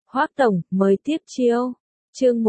Hoác Tổng, mới tiếp chiêu. Chương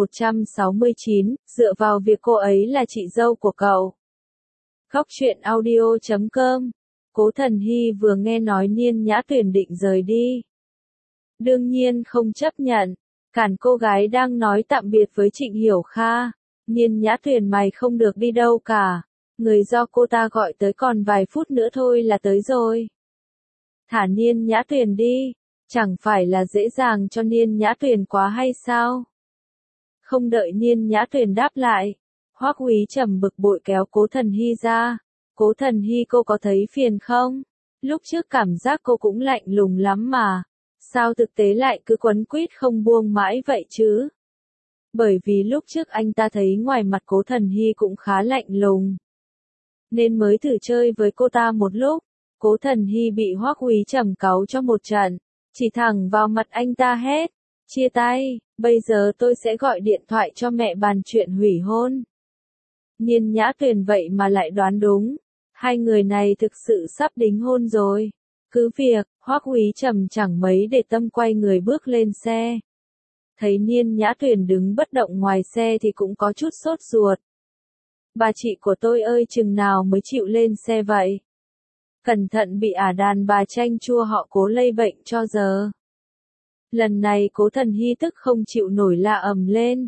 169, dựa vào việc cô ấy là chị dâu của cậu. Góc truyện audio.com. Cố Thần Hy vừa nghe nói Niên Nhã Tuyền định rời đi. Đương nhiên không chấp nhận, cản cô gái đang nói tạm biệt với Trịnh Hiểu Kha. Niên Nhã Tuyền mày không được đi đâu cả, người do cô ta gọi tới còn vài phút nữa thôi là tới rồi. Thả Niên Nhã Tuyền đi, chẳng phải là dễ dàng cho Niên Nhã Tuyền quá hay sao? Không đợi Niên Nhã Tuyền đáp lại, Hoắc Úy Trầm bực bội kéo Cố Thần Hy ra. Cố Thần Hy, cô có thấy phiền không? Lúc trước cảm giác cô cũng lạnh lùng lắm mà. Sao thực tế lại cứ quấn quýt không buông mãi vậy chứ? Bởi vì lúc trước anh ta thấy ngoài mặt Cố Thần Hy cũng khá lạnh lùng, nên mới thử chơi với cô ta một lúc. Cố Thần Hy bị Hoắc Úy Trầm cáu cho một trận, chỉ thẳng vào mặt anh ta hét, chia tay, bây giờ tôi sẽ gọi điện thoại cho mẹ bàn chuyện hủy hôn. Niên Nhã Tuyền vậy mà lại đoán đúng, hai người này thực sự sắp đính hôn rồi. Cứ việc, Hoắc Úy Trầm chẳng mấy để tâm quay người bước lên xe. Thấy Niên Nhã Tuyền đứng bất động ngoài xe thì cũng có chút sốt ruột. Bà chị của tôi ơi, chừng nào mới chịu lên xe vậy? Cẩn thận bị đàn bà chanh chua họ Cố lây bệnh cho giờ. Lần này Cố Thần Hy tức không chịu nổi la ầm lên.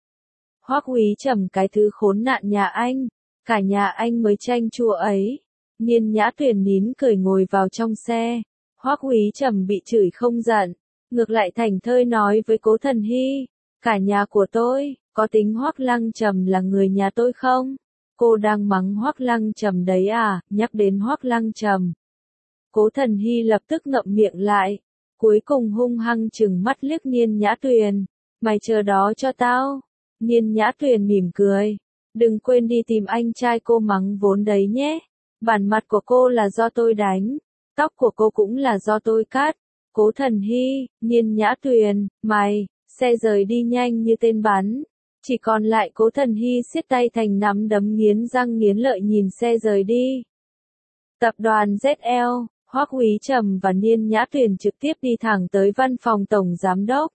Hoắc Úy Trầm, cái thứ khốn nạn nhà anh, cả nhà anh mới chanh chua ấy. Niên Nhã Tuyền nín cười ngồi vào trong xe. Hoắc Úy Trầm bị chửi không giận, ngược lại thảnh thơi nói với Cố Thần Hy, cả nhà của tôi, có tính Hoắc Lăng Trầm là người nhà tôi không? Cô đang mắng Hoắc Lăng Trầm đấy à? Nhắc đến Hoắc Lăng Trầm, Cố Thần Hy lập tức ngậm miệng lại, cuối cùng hung hăng trừng mắt liếc Niên Nhã Tuyền, mày chờ đó cho tao. Niên Nhã Tuyền mỉm cười, đừng quên đi tìm anh trai cô mắng vốn đấy nhé. Bản mặt của cô là do tôi đánh, tóc của cô cũng là do tôi cắt. Cố Thần Hy, Niên Nhã Tuyền, mày, xe rời đi nhanh như tên bắn. Chỉ còn lại Cố Thần Hy siết tay thành nắm đấm, nghiến răng nghiến lợi nhìn xe rời đi. Tập đoàn ZL, Hoắc Úy Trầm và Niên Nhã Tuyền trực tiếp đi thẳng tới văn phòng tổng giám đốc.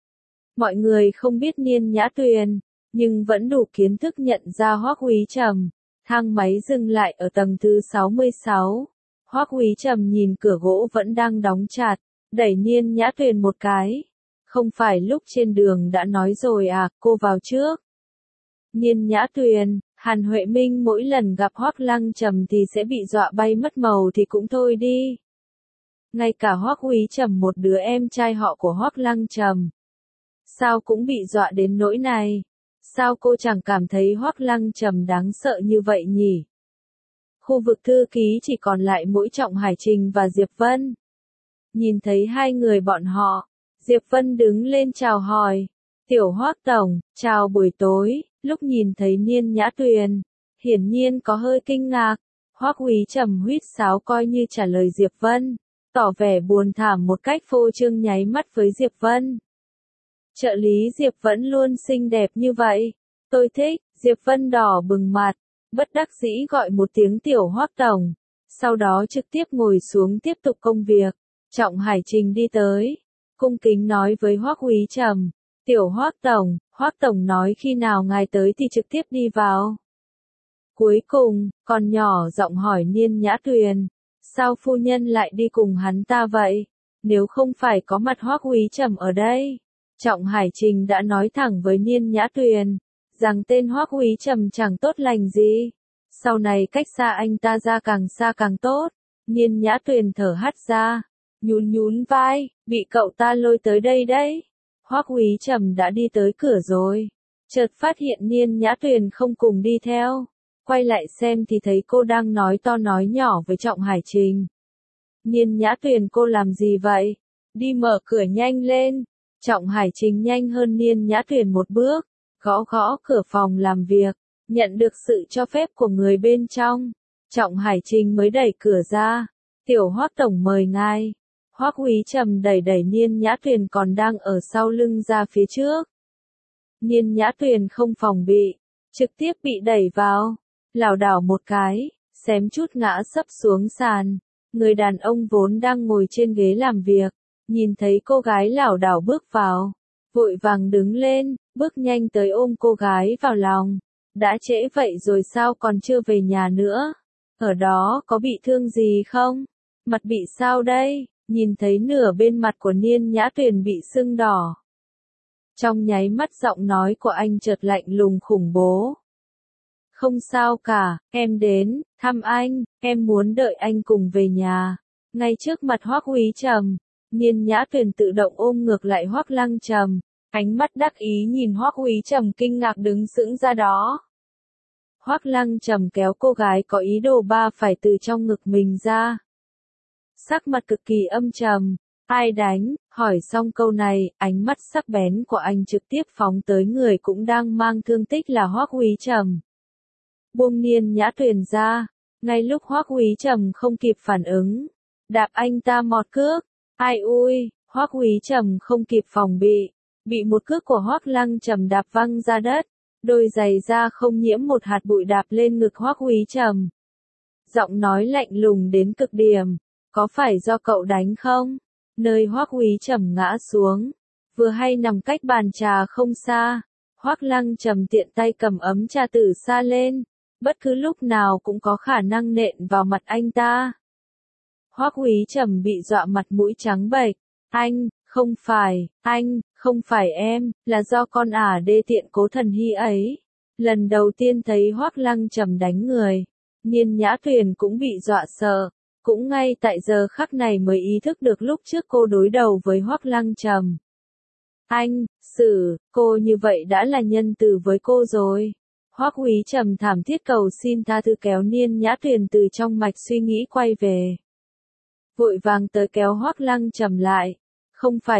Mọi người không biết Niên Nhã Tuyền, nhưng vẫn đủ kiến thức nhận ra Hoắc Úy Trầm. Thang máy dừng lại ở tầng thứ 66. Hoắc Úy Trầm nhìn cửa gỗ vẫn đang đóng chặt, đẩy Niên Nhã Tuyền một cái. Không phải lúc trên đường đã nói rồi à, cô vào trước. Niên Nhã Tuyền, Hàn Huệ Minh mỗi lần gặp Hoắc Lăng Trầm thì sẽ bị dọa bay mất màu thì cũng thôi đi. Ngay cả Hoắc Úy Trầm, một đứa em trai họ của Hoắc Lăng Trầm, sao cũng bị dọa đến nỗi này? Sao cô chẳng cảm thấy Hoắc Lăng Trầm đáng sợ như vậy nhỉ? Khu vực thư ký chỉ còn lại mỗi Trọng Hải Trình và Diệp Vân. Nhìn thấy hai người bọn họ, Diệp Vân đứng lên chào hỏi. Tiểu Hoắc Tổng, chào buổi tối. Lúc nhìn thấy Niên Nhã Tuyền, hiển nhiên có hơi kinh ngạc. Hoắc Úy Trầm huýt sáo coi như trả lời Diệp Vân, tỏ vẻ buồn thảm một cách phô trương, nháy mắt với Diệp Vân. Trợ lý Diệp vẫn luôn xinh đẹp như vậy. Tôi thích. Diệp Vân đỏ bừng mặt, bất đắc dĩ gọi một tiếng Tiểu Hoắc Tổng. Sau đó trực tiếp ngồi xuống tiếp tục công việc. Trọng Hải Trình đi tới, cung kính nói với Hoắc Úy Trầm, Tiểu Hoắc Tổng, Hoắc Tổng nói khi nào ngài tới thì trực tiếp đi vào. Cuối cùng, còn nhỏ giọng hỏi Niên Nhã Tuyền, sao phu nhân lại đi cùng hắn ta vậy? Nếu không phải có mặt Hoắc Úy Trầm ở đây. Trọng Hải Trình đã nói thẳng với Niên Nhã Tuyền, rằng tên Hoắc Úy Trầm chẳng tốt lành gì. Sau này cách xa anh ta ra càng xa càng tốt. Niên Nhã Tuyền thở hắt ra, nhún nhún vai, bị cậu ta lôi tới đây đấy. Hoắc Úy Trầm đã đi tới cửa rồi, chợt phát hiện Niên Nhã Tuyền không cùng đi theo. Quay lại xem thì thấy cô đang nói to nói nhỏ với Trọng Hải Trình. Niên Nhã Tuyền, cô làm gì vậy? Đi mở cửa nhanh lên. Trọng Hải Trình nhanh hơn Niên Nhã Tuyền một bước, gõ gõ cửa phòng làm việc, nhận được sự cho phép của người bên trong. Trọng Hải Trình mới đẩy cửa ra. Tiểu Hoắc Tổng mời ngài. Hoắc Úy Trầm đẩy đẩy Niên Nhã Tuyền còn đang ở sau lưng ra phía trước. Niên Nhã Tuyền không phòng bị, trực tiếp bị đẩy vào, lảo đảo một cái, xém chút ngã sấp xuống sàn. Người đàn ông vốn đang ngồi trên ghế làm việc, nhìn thấy cô gái lảo đảo bước vào, vội vàng đứng lên, bước nhanh tới ôm cô gái vào lòng. Đã trễ vậy rồi sao còn chưa về nhà nữa? Ở đó có bị thương gì không? Mặt bị sao đây? Nhìn thấy nửa bên mặt của Niên Nhã Tuyền bị sưng đỏ. Trong nháy mắt giọng nói của anh chợt lạnh lùng khủng bố. Không sao cả, em đến, thăm anh, em muốn đợi anh cùng về nhà. Ngay trước mặt Hoắc Quý Trầm, Niên Nhã Tuyền tự động ôm ngược lại Hoắc Lăng Trầm, ánh mắt đắc ý nhìn Hoắc Quý Trầm kinh ngạc đứng sững ra đó. Hoắc Lăng Trầm kéo cô gái có ý đồ phải từ trong ngực mình ra. Sắc mặt cực kỳ âm trầm, ai đánh, hỏi xong câu này, ánh mắt sắc bén của anh trực tiếp phóng tới người cũng đang mang thương tích là Hoắc Quý Trầm. Buông Niên Nhã Tuyền ra, ngay lúc Hoắc Quý Trầm không kịp phản ứng, đạp anh ta một cước, ai ui, Hoắc Quý Trầm không kịp phòng bị một cước của Hoắc Lăng Trầm đạp văng ra đất, đôi giày da không nhiễm một hạt bụi đạp lên ngực Hoắc Quý Trầm. Giọng nói lạnh lùng đến cực điểm, có phải do cậu đánh không? Nơi Hoắc Quý Trầm ngã xuống, vừa hay nằm cách bàn trà không xa, Hoắc Lăng Trầm tiện tay cầm ấm trà từ xa lên, bất cứ lúc nào cũng có khả năng nện vào mặt anh ta. Hoắc Quý Trầm bị dọa mặt mũi trắng bệch, anh, không phải em, là do con ả đê tiện Cố Thần Hy ấy. Lần đầu tiên thấy Hoắc Lăng Trầm đánh người, Niên Nhã Tuyền cũng bị dọa sợ, cũng ngay tại giờ khắc này mới ý thức được lúc trước cô đối đầu với Hoắc Lăng Trầm. Anh, cô như vậy đã là nhân từ với cô rồi. Hoắc Quý Trầm thảm thiết cầu xin tha thứ kéo Niên Nhã Tuyền từ trong mạch suy nghĩ quay về. Vội vàng tới kéo Hoắc Lăng Trầm lại. Không phải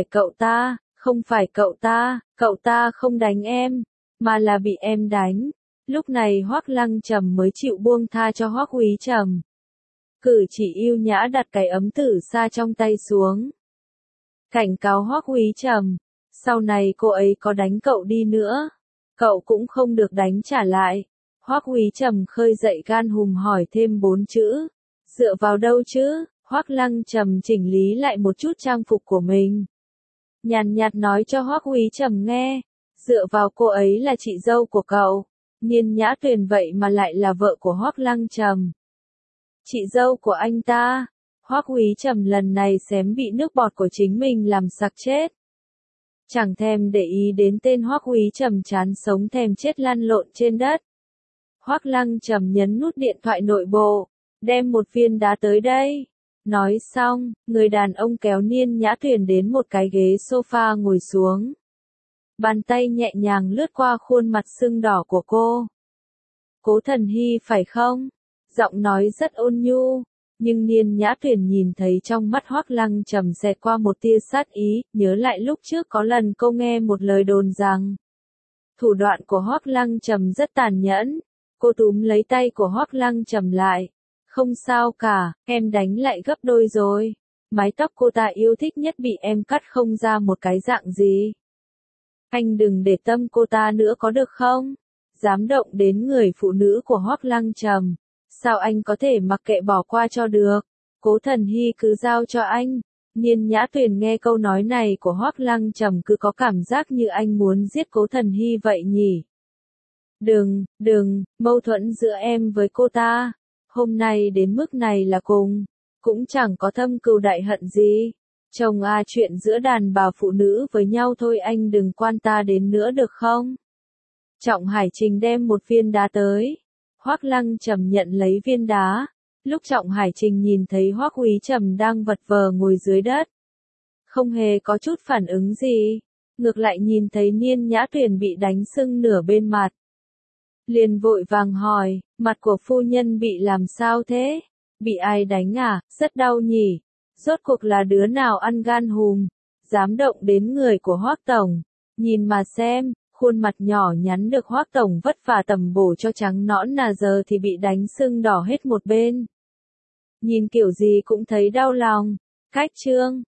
cậu ta không đánh em, mà là bị em đánh. Lúc này Hoắc Lăng Trầm mới chịu buông tha cho Hoắc Quý Trầm. Cử chỉ yêu nhã đặt cái ấm tử sa trong tay xuống. Cảnh cáo Hoắc Quý Trầm, sau này cô ấy có đánh cậu đi nữa, cậu cũng không được đánh trả lại. Hoắc Quý Trầm khơi dậy gan hùm hỏi thêm 4 chữ. Dựa vào đâu chứ? Hoắc Lăng Trầm chỉnh lý lại một chút trang phục của mình. Nhàn nhạt nói cho Hoắc Quý Trầm nghe, dựa vào cô ấy là chị dâu của cậu. Niên Nhã Tuyền vậy mà lại là vợ của Hoắc Lăng Trầm. Chị dâu của anh ta. Hoắc Quý Trầm lần này xém bị nước bọt của chính mình làm sặc chết. Chẳng thèm để ý đến tên Hoắc Quý Trầm chán sống thèm chết lăn lộn trên đất. Hoắc Lăng Trầm nhấn nút điện thoại nội bộ, đem một viên đá tới đây. Nói xong, người đàn ông kéo Niên Nhã Tuyền đến một cái ghế sofa ngồi xuống. Bàn tay nhẹ nhàng lướt qua khuôn mặt sưng đỏ của cô. Cố Thần Hy phải không? Giọng nói rất ôn nhu, nhưng Niên Nhã Tuyền nhìn thấy trong mắt Hoắc Lăng Trầm xẹt qua một tia sát ý, nhớ lại lúc trước có lần cô nghe một lời đồn rằng thủ đoạn của Hoắc Lăng Trầm rất tàn nhẫn. Cô túm lấy tay của Hoắc Lăng Trầm lại. Không sao cả, em đánh lại gấp đôi rồi. Mái tóc cô ta yêu thích nhất bị em cắt không ra một cái dạng gì. Anh đừng để tâm cô ta nữa có được không? Dám động đến người phụ nữ của Hoắc Lăng Trầm. Sao anh có thể mặc kệ bỏ qua cho được? Cố Thần Hy cứ giao cho anh. Niên Nhã Tuyền nghe câu nói này của Hoắc Lăng Trầm cứ có cảm giác như anh muốn giết Cố Thần Hy vậy nhỉ? Đừng, mâu thuẫn giữa em với cô ta. Hôm nay đến mức này là cũng chẳng có thâm cừu đại hận gì. Chồng chuyện giữa đàn bà phụ nữ với nhau thôi anh đừng quan ta đến nữa được không? Trọng Hải Trình đem một viên đá tới. Hoắc Lăng Trầm nhận lấy viên đá. Lúc Trọng Hải Trình nhìn thấy Hoắc Quý Trầm đang vật vờ ngồi dưới đất, không hề có chút phản ứng gì. Ngược lại nhìn thấy Niên Nhã Tuyền bị đánh sưng nửa bên mặt, liền vội vàng hỏi, mặt của phu nhân bị làm sao thế? Bị ai đánh à? Rất đau nhỉ? Rốt cuộc là đứa nào ăn gan hùm, dám động đến người của Hoắc tổng? Nhìn mà xem, khuôn mặt nhỏ nhắn được Hoắc tổng vất vả tẩm bổ cho trắng nõn là giờ thì bị đánh sưng đỏ hết một bên. Nhìn kiểu gì cũng thấy đau lòng. Cách chương